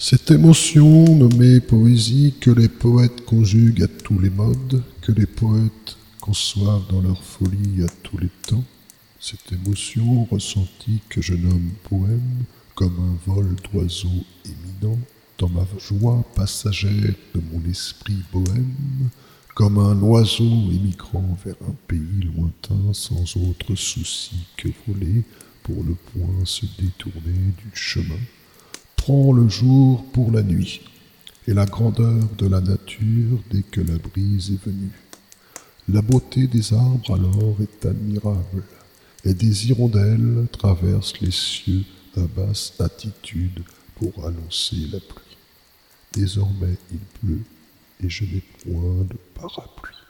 Cette émotion nommée poésie que les poètes conjuguent à tous les modes, que les poètes conçoivent dans leur folie à tous les temps, cette émotion ressentie que je nomme poème, comme un vol d'oiseau éminent, dans ma joie passagère de mon esprit bohème, comme un oiseau émigrant vers un pays lointain sans autre souci que voler pour ne point se détourner du chemin, prend le jour pour la nuit, et la grandeur de la nature dès que la brise est venue. La beauté des arbres alors est admirable, et des hirondelles traversent les cieux à basse attitude pour annoncer la pluie. Désormais il pleut, et je n'ai point de parapluie.